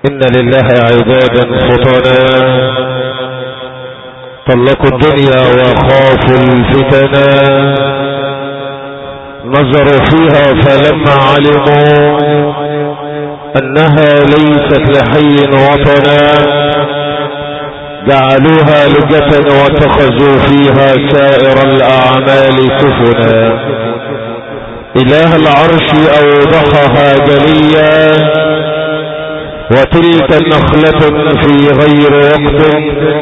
إن لله عبادا فطنا طلقوا الدنيا وخافوا الفتنا، نظروا فيها فلما علموا أنها ليست لحي وطنا جعلوها لجة واتخذوا فيها سائر الأعمال سفنا. إله العرش أوضحها جليا، وتلك النخلة في غير وقت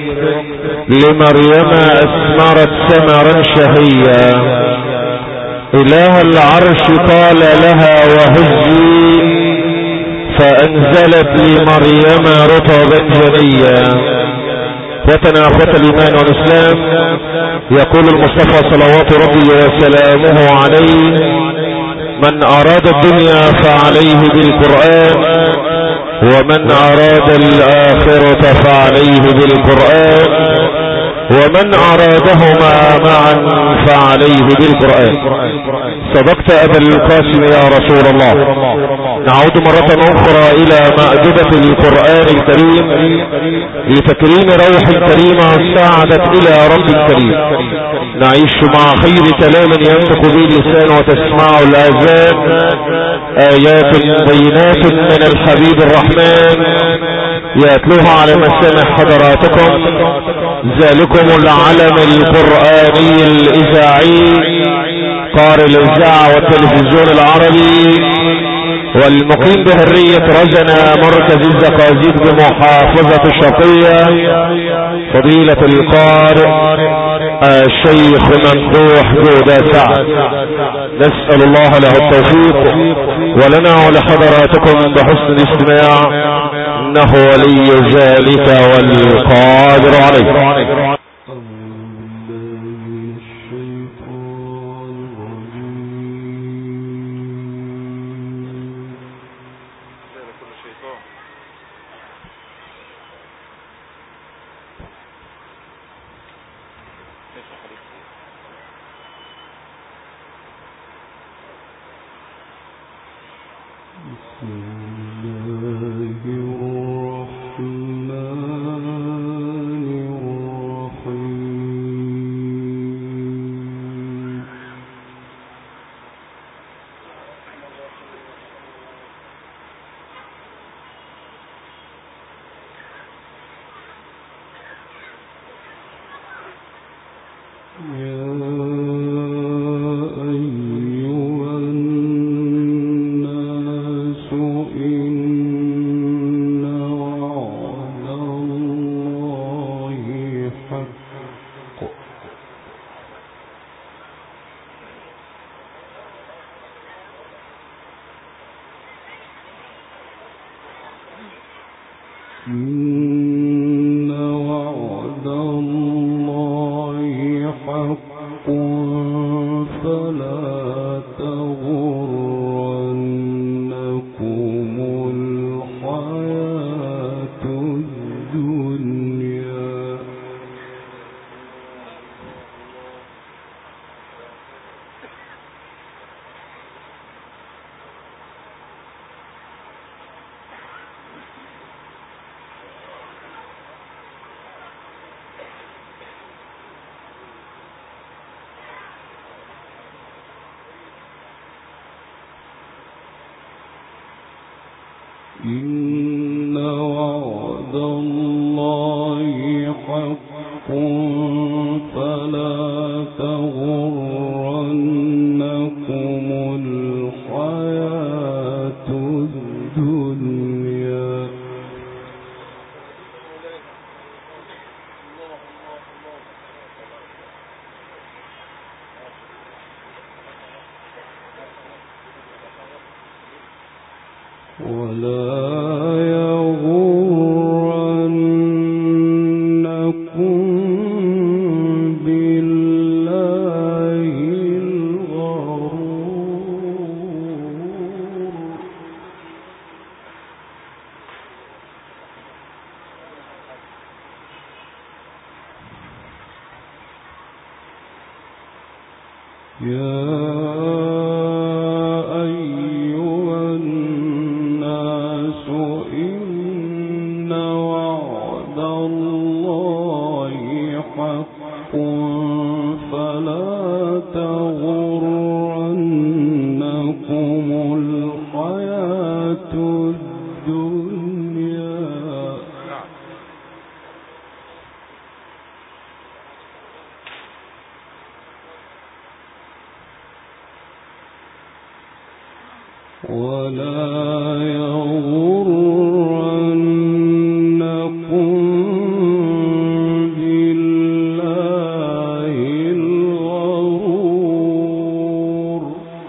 لمريم أثمرت ثمرا شهيا. إله العرش قال لها وهزي، فأنزلت لمريم رطبا جنيا. وتناخت الإيمان والإسلام، يقول المصطفى صلوات ربي وسلامه عليه: من أراد الدنيا فعليه بالقرآن، ومن أراد الآخرة فعليه بالقرآن، ومن أرادهما معا فعليه بالقرآن. صدقت أبا القاسم يا رسول الله. نعود مرة أخرى إلى مأدبة القرآن الكريم لتكريم روح كريمة ساعدت إلى رب كريم. نعيش مع خير كلام ينطق به اللسان وتسمع الآذان، آيات بينات من الحبيب الرحمن يتلوها على مسامع حضراتكم. ذلكم العلم القرآني الإذاعي قارئ الإذاعة والتلفزيون العربي، والمقيم بهرية رزنة مركز الزقازيق بمحافظة الشرقية، فضيلة القارئ الشيخ ممدوح جودة سعد. نسأل الله له التوفيق ولنا ولحضراتكم بحسن الاستماع، إنه ولي ذلك والقادر عليه. إن وعد الله حق فلا تغرنكم الحياة الدنيا. ولا يغرنكم بالله الغرور. يا أيها الناس إن الله حق فلا تغرنكم الحياة الدنيا. ولا يغرنكم بالله الغرور.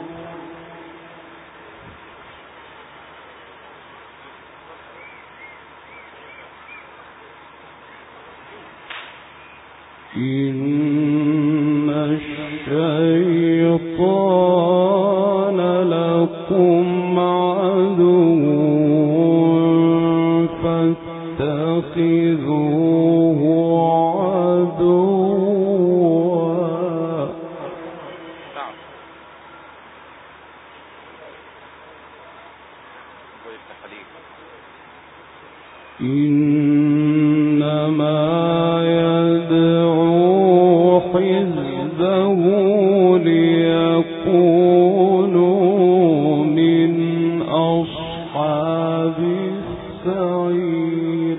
إن الشيطان لكم عدو فاتخذوه عدوا. إنما يدعو حزبه ليكونوا من أصحاب السعير.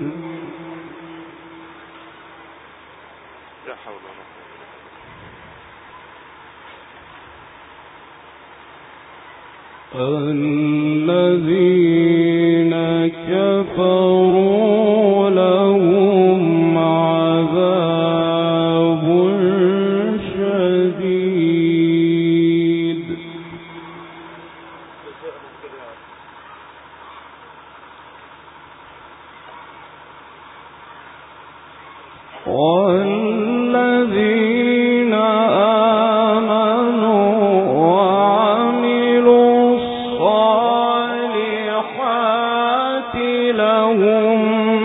الذين كفروا لهم عذاب شديد. والذين آمنوا وعملوا الصالحات لهم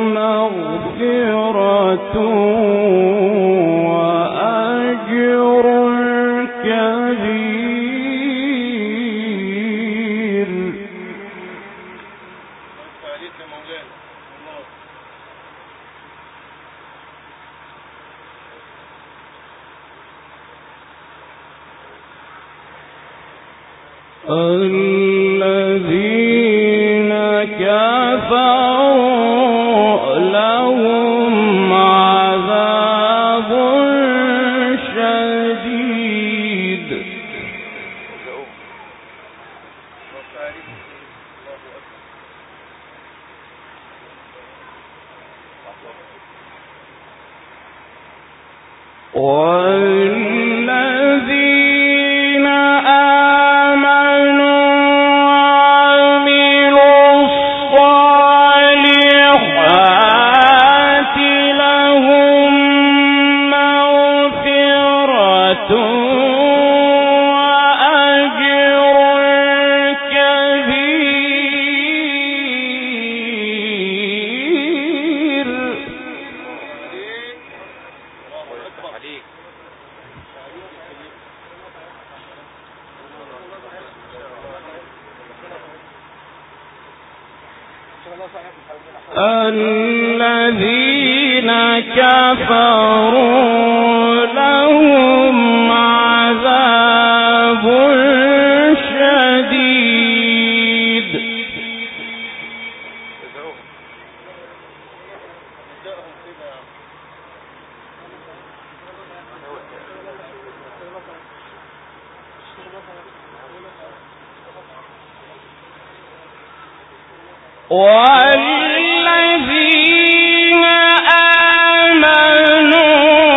مغفرة وأجر كبير. الذين كفروا لهم عذاب شديد. والذين آمنوا وعملوا الصالحات لهم مغفرة وأجر كبير. الذين كفروا لهم عذاب شديد. والذين آمنوا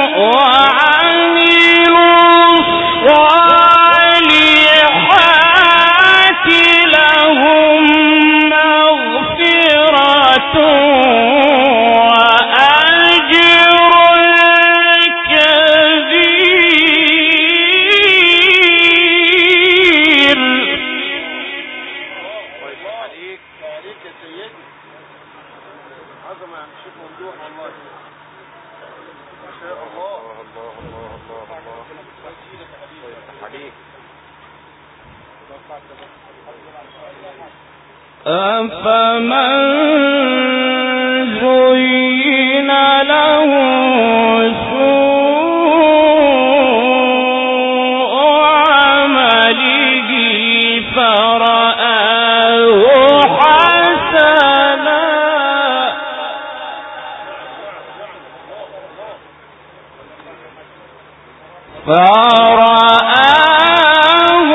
وعملوا الصالحات لهم مغفرة وأجر كبير. أفمن زين فرآه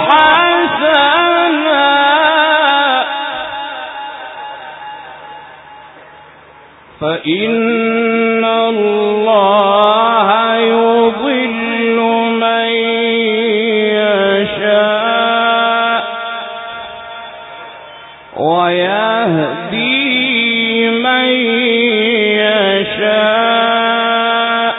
حسنا فإن الله يضل من يشاء ويهدي من يشاء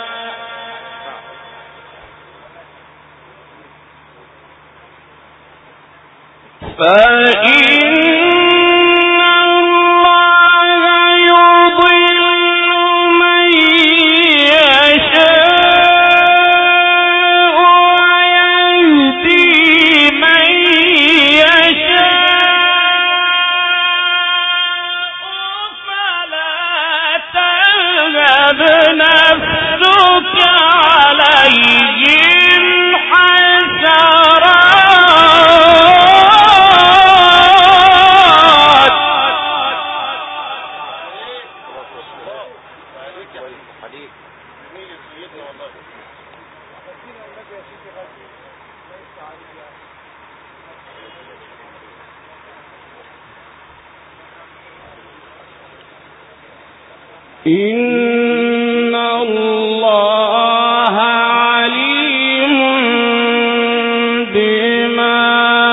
نفسك عليهم حسرات إن الله عليم بما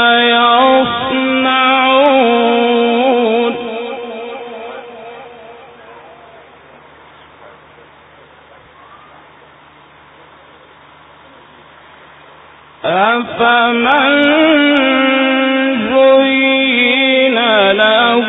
يصنعون أفمن زين له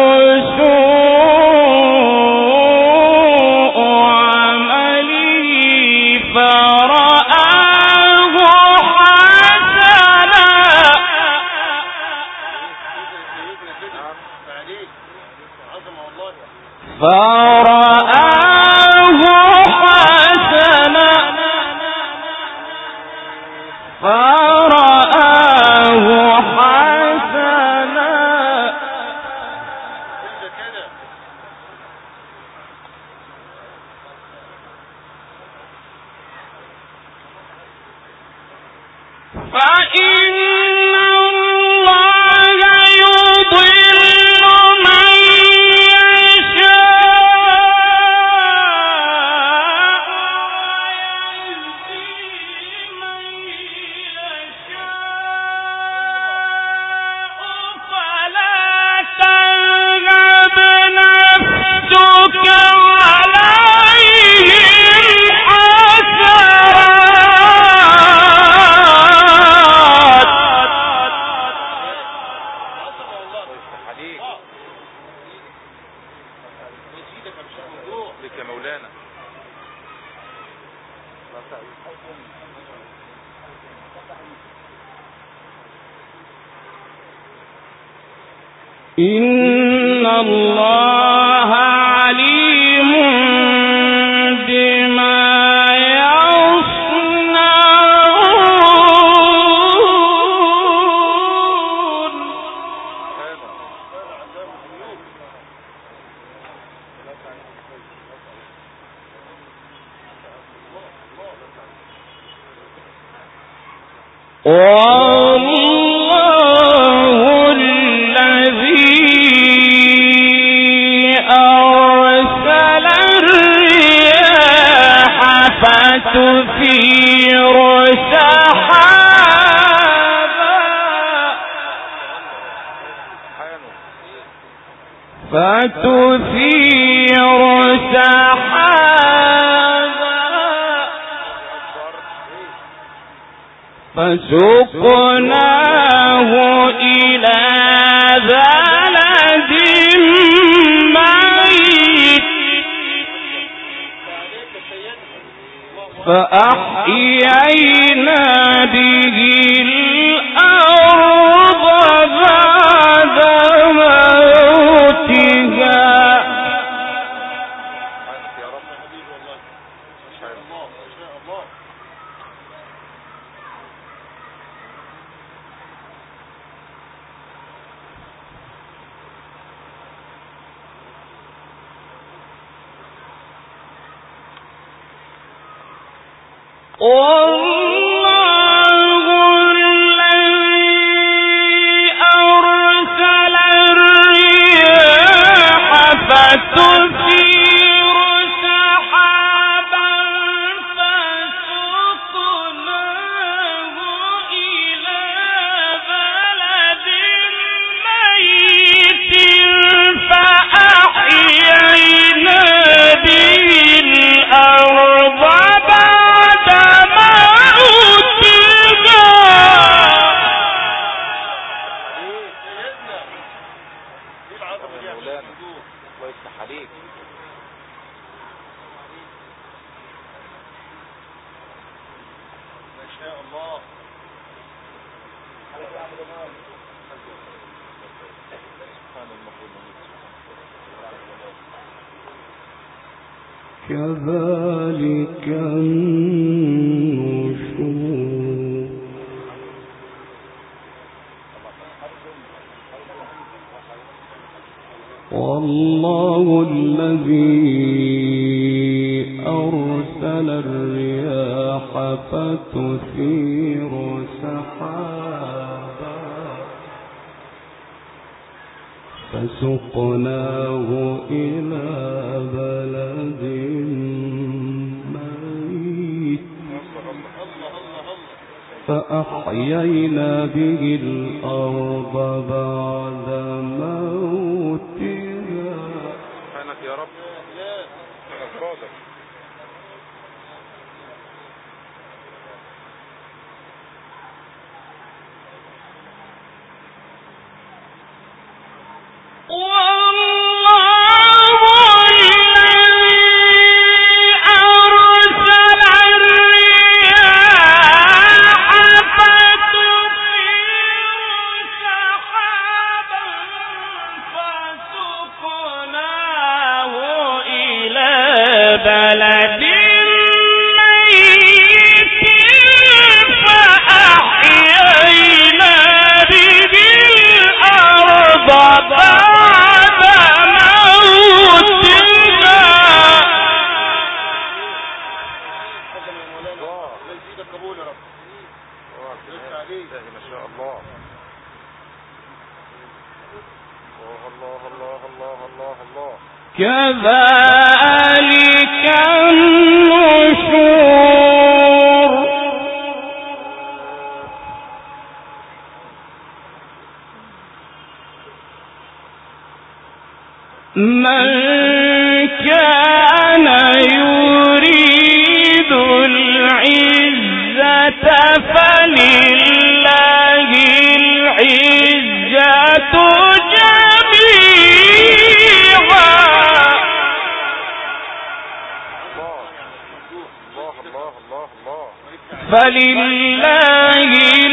إن الله عليم بما يصنعون فتثير سحابا فسقناه إلى بلد ميت فأحيينا به الأرض بعد موتها كذلك النشور والله الذي أرسل الرياح فتثير سحابا فسقناه إلى بلد ميت فأحيينا به الأرض بعد موتها. سبحانك يا رب. كذلك النشور من كان يريد العزة فلله العزة فلله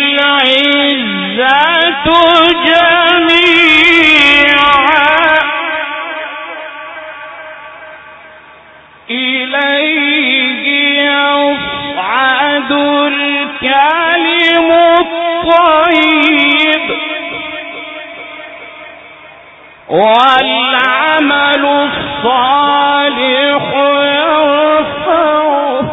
العزة جميعا إليه يصعد الكلم الطيب والعمل الصالح يرفعه.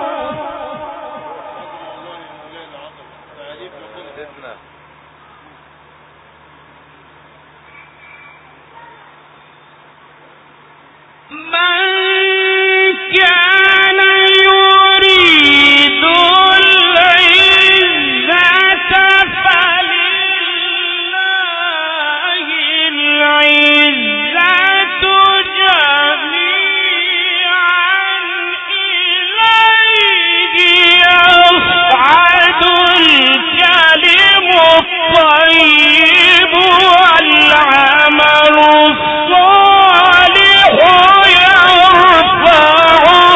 الطيب والعمل الصالح يرفعه.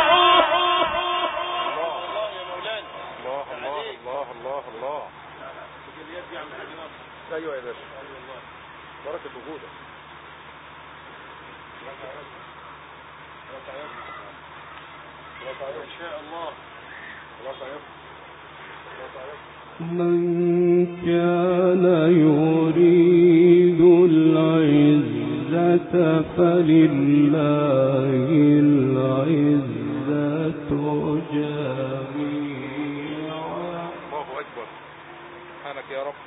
الله. ايوه يا باشا، بركة وجودك. ان شاء الله. من كان يريد العزة فلله العزة جميعا سبحانك يا رب.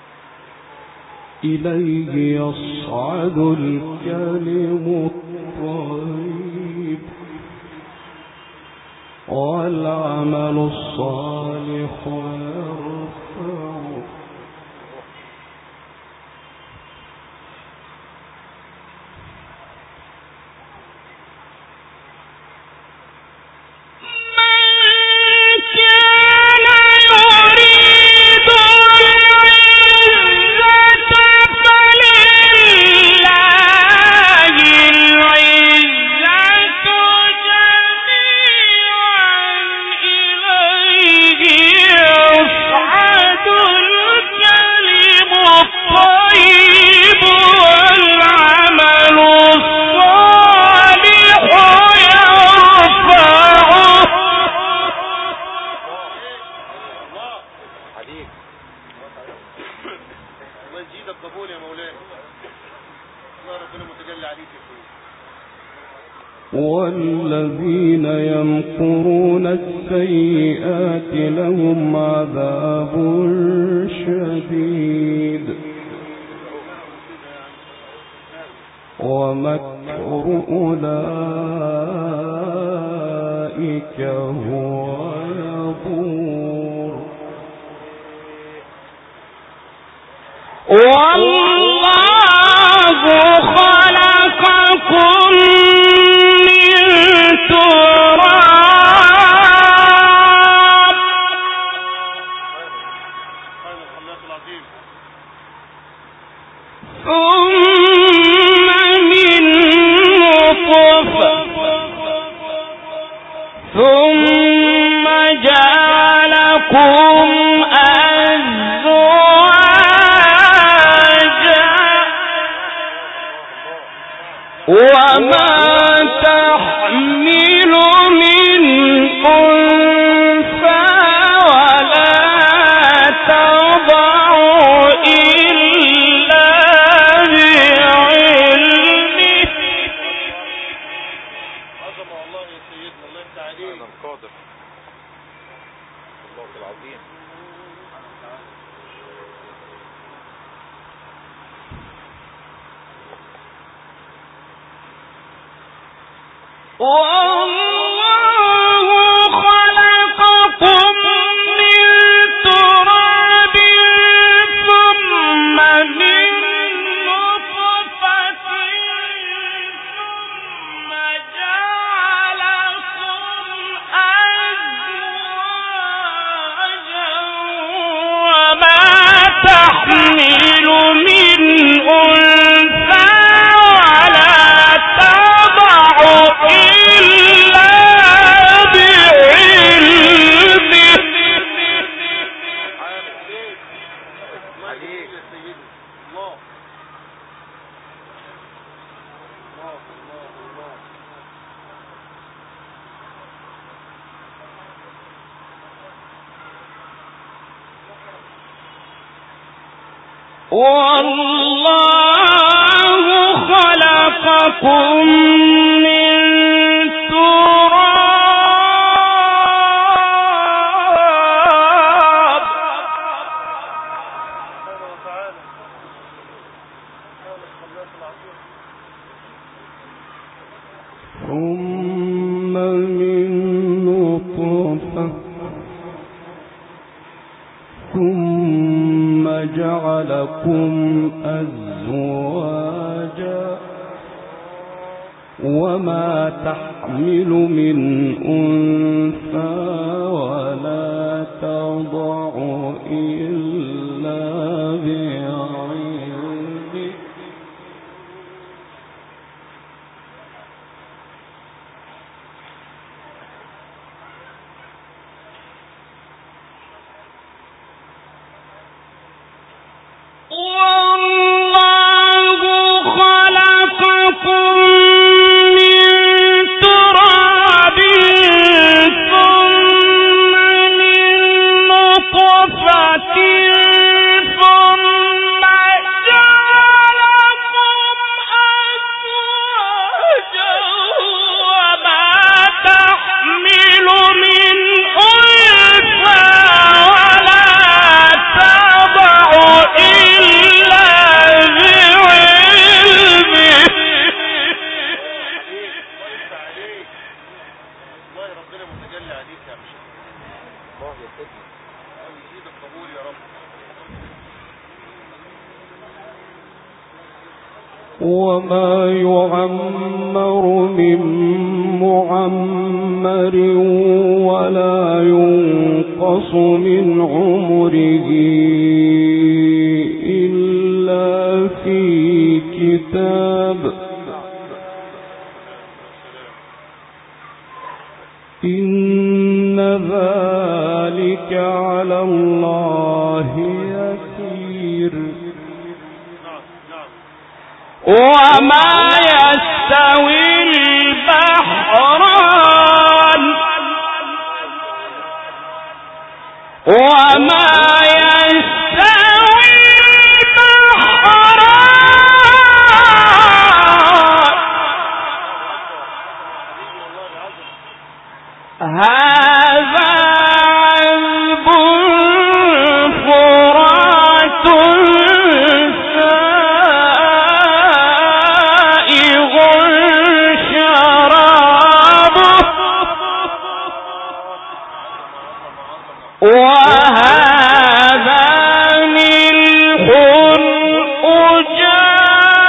إليه يصعد الكلم الطيب والعمل الصالح يرفعه. والذين يمكرون السيئات لهم عذاب شديد ومكر أولئك هو يبور. والله خلقكم ثم جعلكم أزواجا وما تحمل من أنثى ولا تضع إلا بعلمه. عظم الله يا سيدنا، الله يفتح عليك. أنا القادر الله العظيم. والله خلقكم من تراب ثم من نطفة ثم جعلكم أزواجا وما تحمل من أنثى ولا تضع إلا بعلمه. عليك يا سيدنا الله. والله خلقكم من تراب ثم من نطفة ثم جعلكم أزواجا وما تحمل من أنثى ولا تضع إلا بعلمه. والله خلقكم من تراب ثم من نطفة وما يعمر من معمر ولا ينقص من عمره إلا في كتاب إن ذلك على الله يسير. وما يستوي البحران وما يستوي البحران هذا عذب فرات سائغ شرابه وهذا ملح أجاج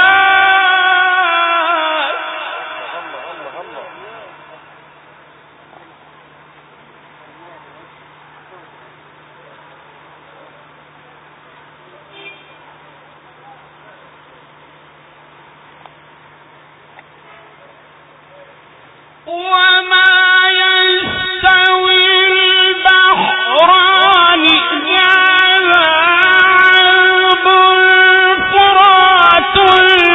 وما يستوي البحران هذا عذب فرات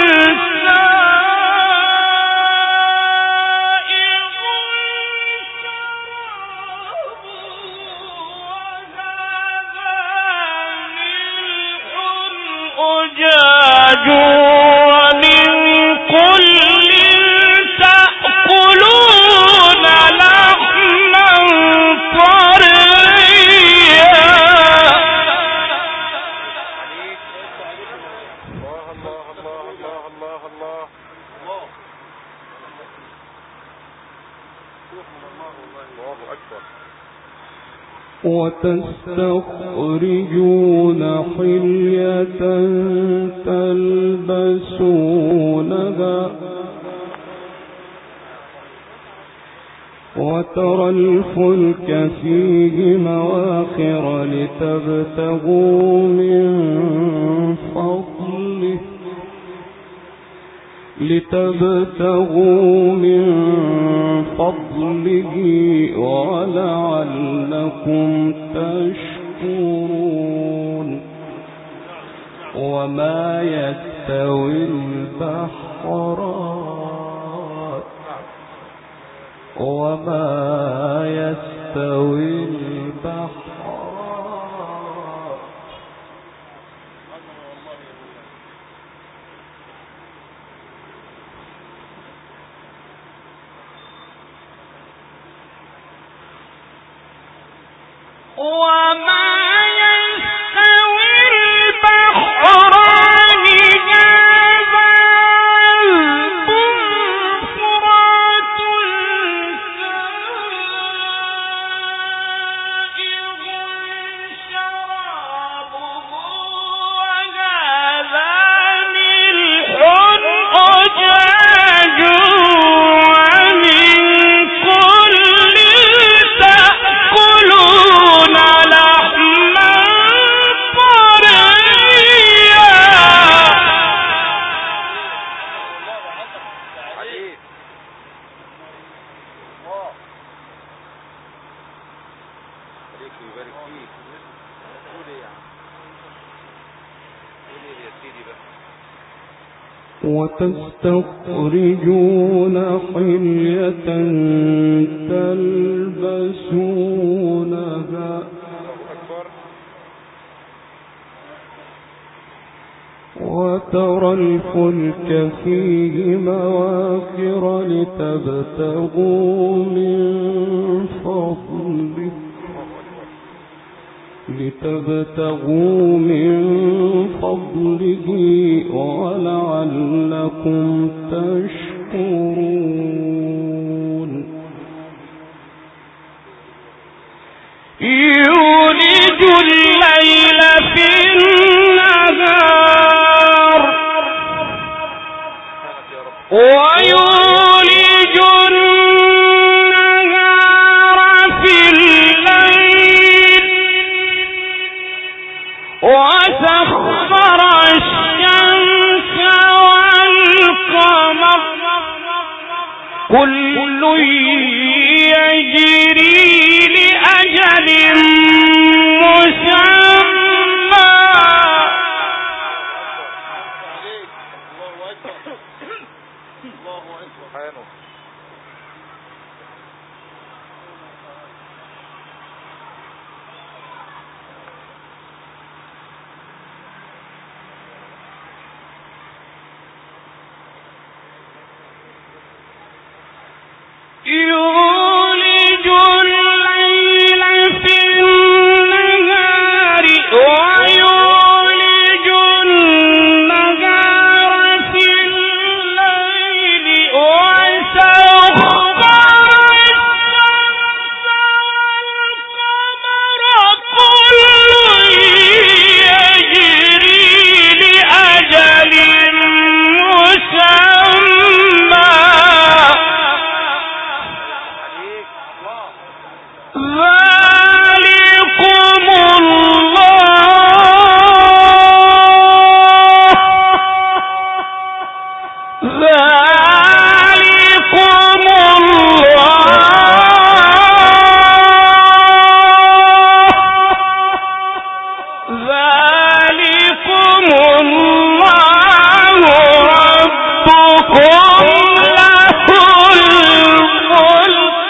سائغ شرابه وهذا ملح أجاج ومن كل تأكلون لحما طريا وتستخرجون حلية تلبسونها وترى الفلك فيه مواخر لتبتغوا من فضله ولعلكم تشكرون. وما يستوي البحران وما يستوي البحران وما يستوي البحران هذا عذب فرات سائغ شرابه وهذا ملح أجاج ومن كل تأكلون لحما طريا وتستخرجون حلية تلبسونها وترى الفلك فيه مواخر لتبتغوا من فضله ولعلكم تشكرون. يولج الليل في النهار كل يجري لأجل مسمى. يولج الليل في النهار ويولج النهار في الليل وسخر الشمس والقمر كل يجري لأجل مسمى. ذلكم الله ربكم له الملك.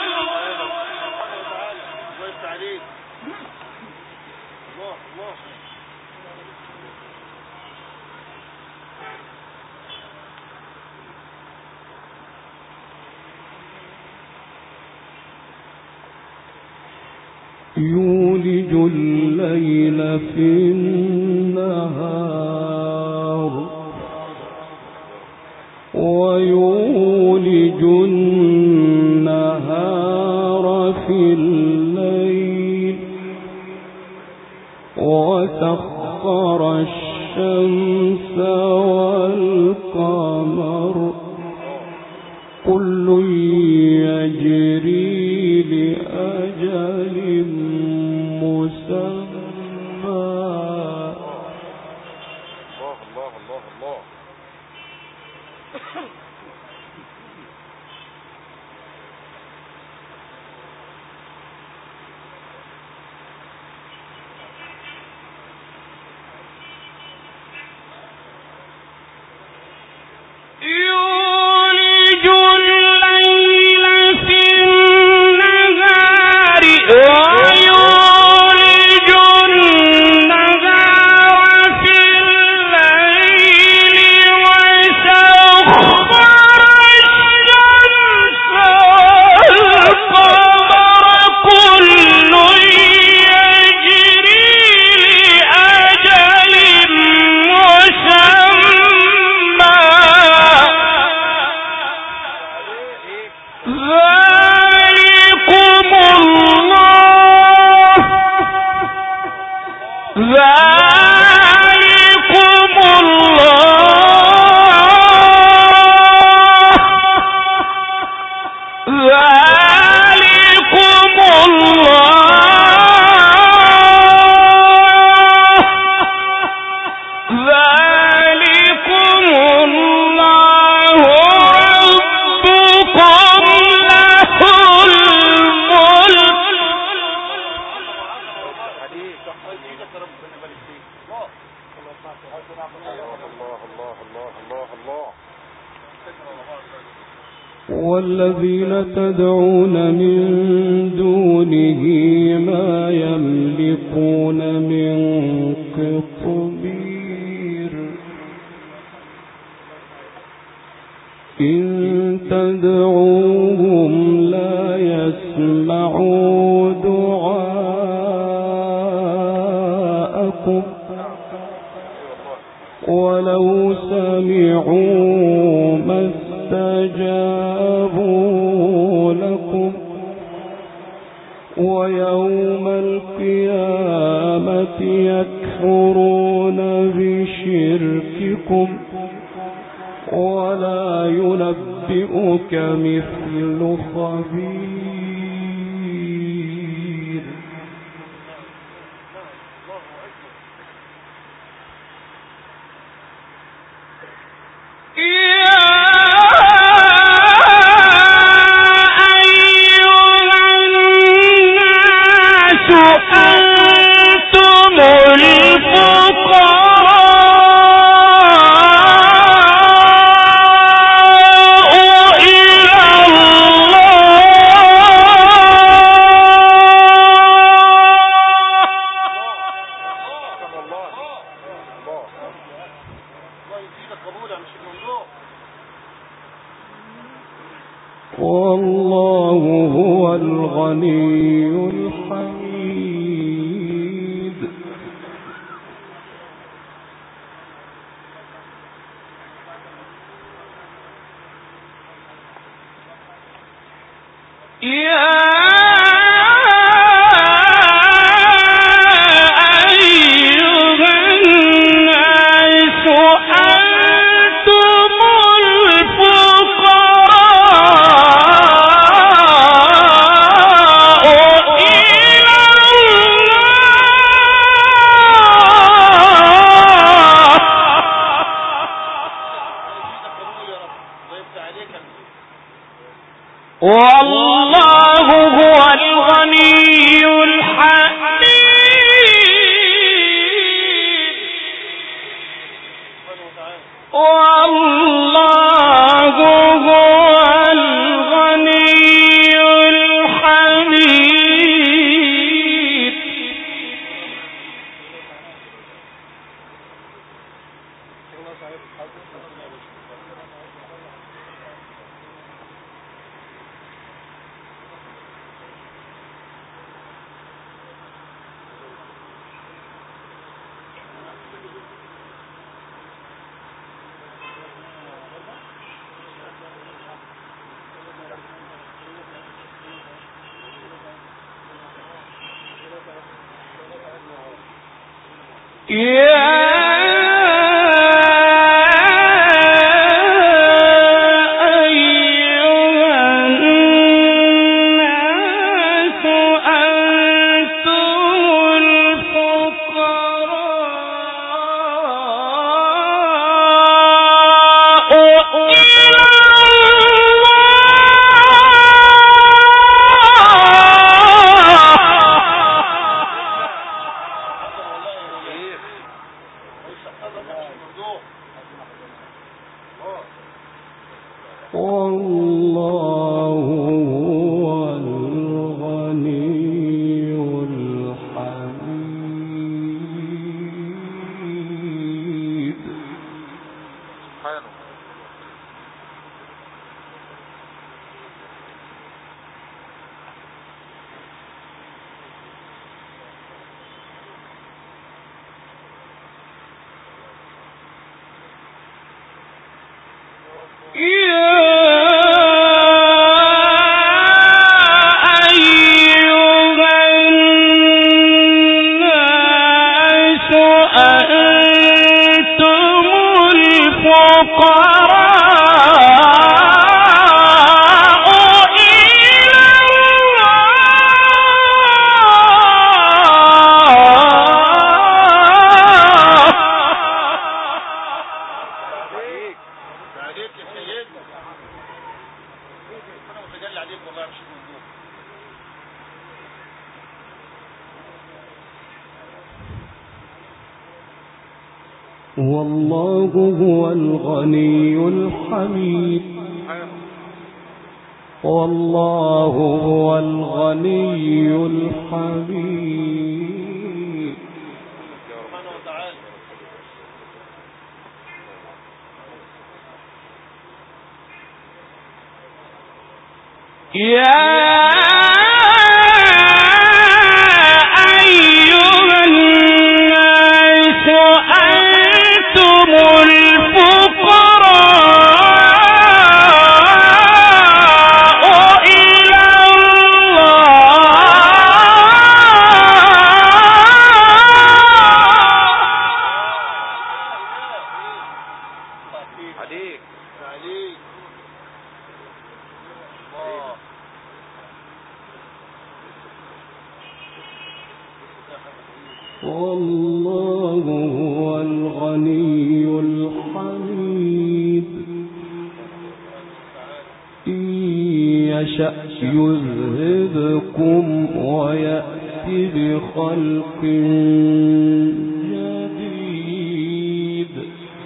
يولج الليل في النهار ويولج النهار في الليل وسخر الشمس والقمر كل يجري لأجل مسمى. يولج الليل في النهار ويولج النهار في الليل وسخر الشمس والقمر كل يجري لأجل مسمى. ذلكم الله والذين تدعون من دونه ما يملكون من قطمير إن تدعوهم لا يسمعوا دعاءكم ولو سمعوا ما استجابوا لكم ويوم القيامة يكفرون بشرككم ولا ينبئك مثل خبير. يا والله هو الغني الحميد. والله هو الغني الحميد. والله هو الغني الحميد. والله هو الغني الحميد. والله هو الغني الحميد. والله هو الغني الحميد. إن يشأ يذهبكم ويأتي بخلق جديد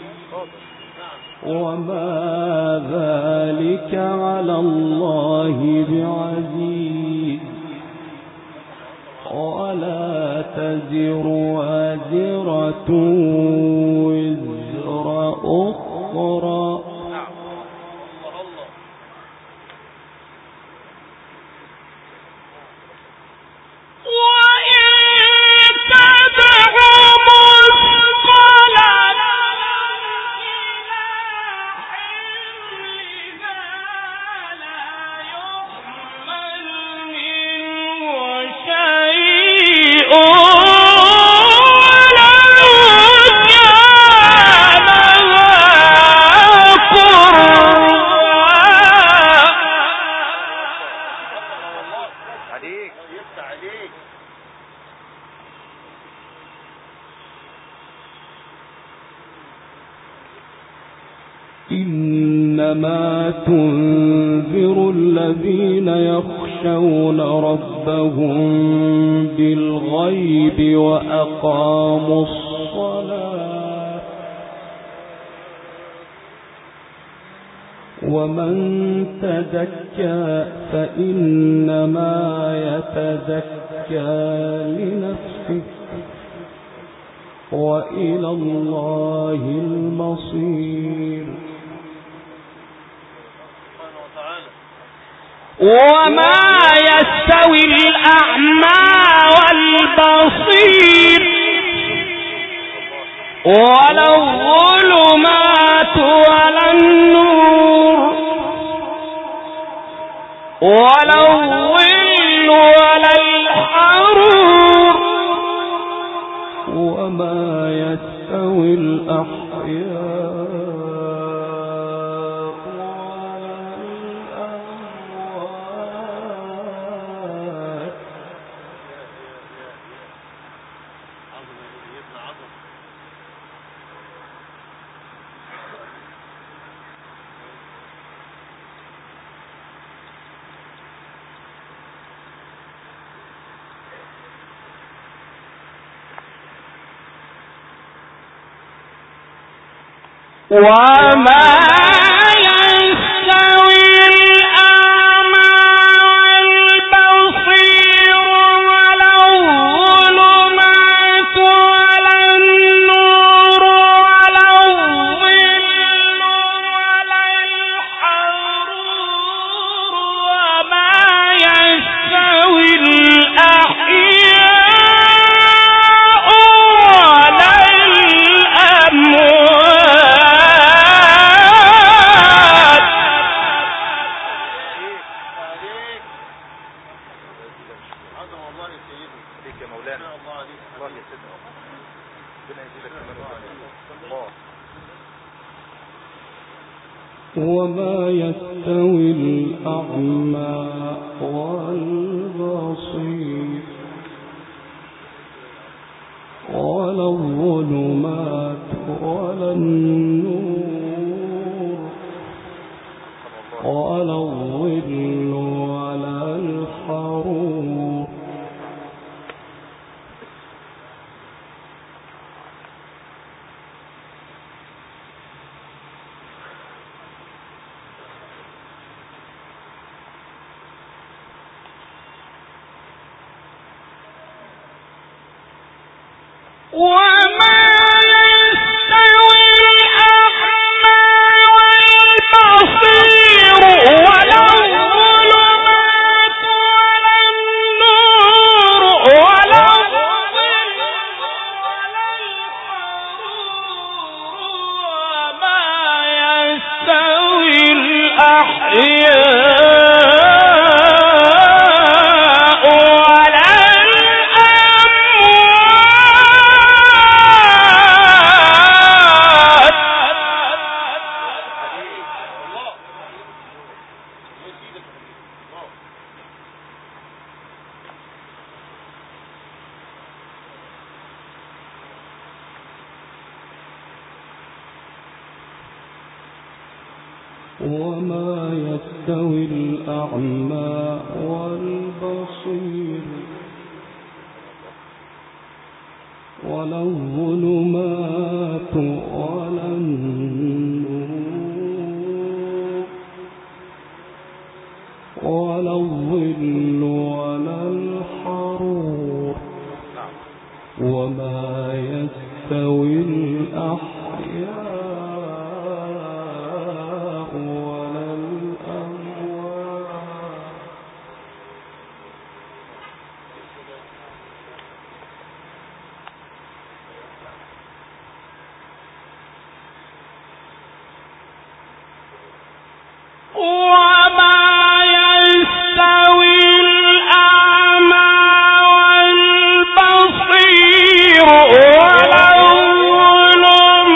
وما ذلك على الله بعزيز. ولا تزر وازرة وزر أخرى إنما تنذر الذين يخشون ربهم بالغيب وأقاموا الصلاة ومن تزكى فإنما يتزكى لنفسه وإلى الله المصير. وما يستوي الأعمى والبصير ولا الظلمات ولا النور ولا الظل ولا الحرور وما يستوي الأحياء وما يستوي الأعمى والبصير ولا الظلمات ولا النور ولا الظل ولا الحرور وما يستوي الأحياء ولا الأموات. وما يستوي الأعمى والبصير ولا الظلمات ولا النور ولا الظل ولا الحرور وما يستوي الأعمى والبصير ولا الظلمات ولا النور ولا الظل ولا الحرور وما يستوي الأحياء وما يستوي الأعمى والبصير ولا الظلمات ولا النور ولا الظل ولا الحرور وما يستوي الأحياء ولا الظلمات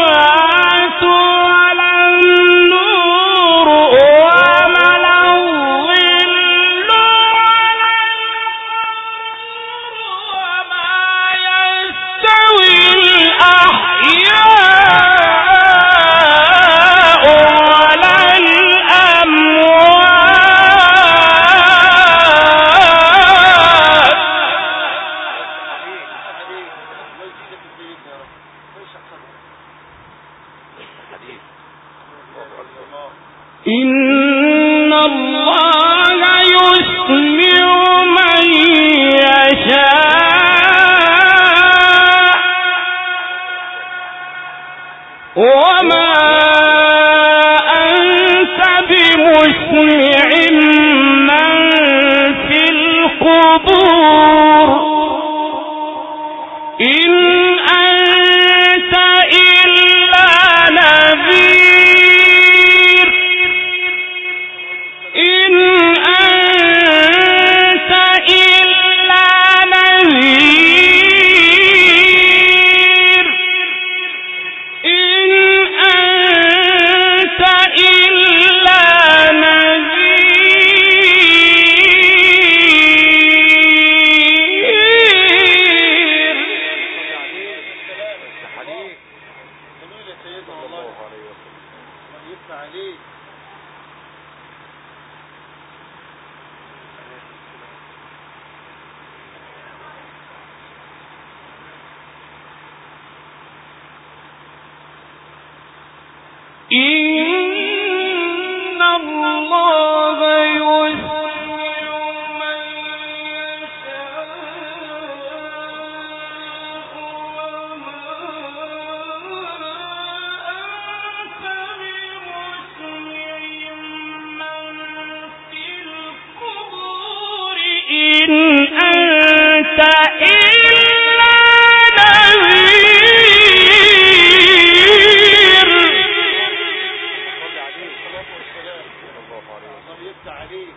يفتح عليك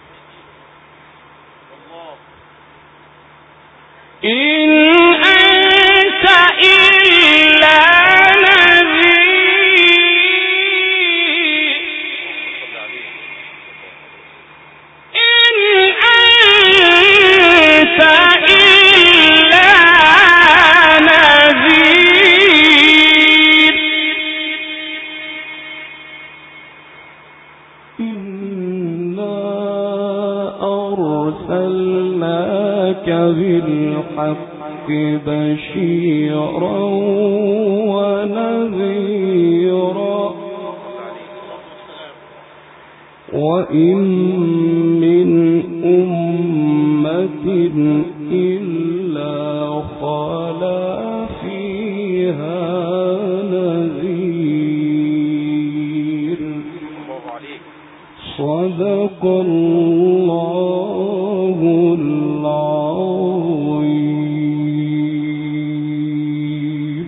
الله. إن أنت إلا نذير. إن أنت إلا نذير. إنا أرسلناك بالحق بشيرا ونذيرا وإن من أمة إلا خلا فيها نذير. صدق الله العظيم.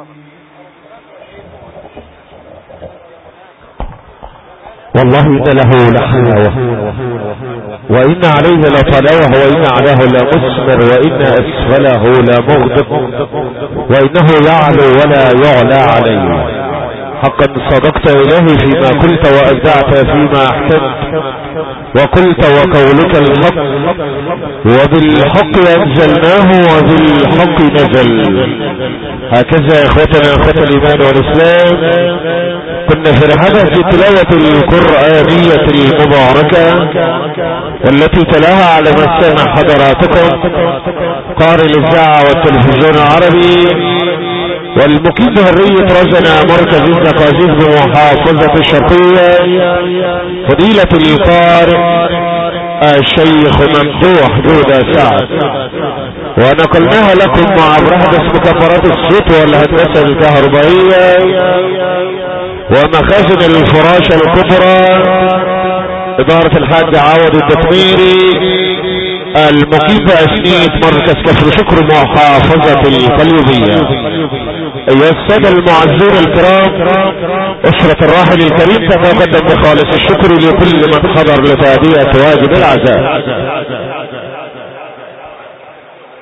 والله إن له لحلاوة وإن عليه لطلاوة وإن عليه لمثمر وإن أسفله لمغدق وإنه يعلو ولا يعلى عليه. حقا صدقت إلهي فيما قلت وأبدعت فيما أحسنت وقلت وقولك الحق وبالحق أنزلناه وبالحق نزل. هكذا إخوتنا إخوة الإيمان والإسلام كنا في رحلة التلاوة القرآنية المباركة والتي تلاها على مسامع حضراتكم قارئ الإذاعة والتلفزيون العربي والمقيم بهرية رزنا مركز الزقازيق بمحافظة الشرقية فضيلة القارئ الشيخ ممدوح جودة سعد، ونقلناها لكم مع برهدس مكبرات الصوت والهندسة الكهربائية ومخازن الفراشة الكبرى إدارة الحاج عوض التطميري المقيم بأسنية مركز كفر شكر محافظة القليوبية. أيها السادة المعزون الكرام، أسرة الراحل الكريم تتقدم بخالص الشكر لكل من حضر لتأدية واجب العزاء.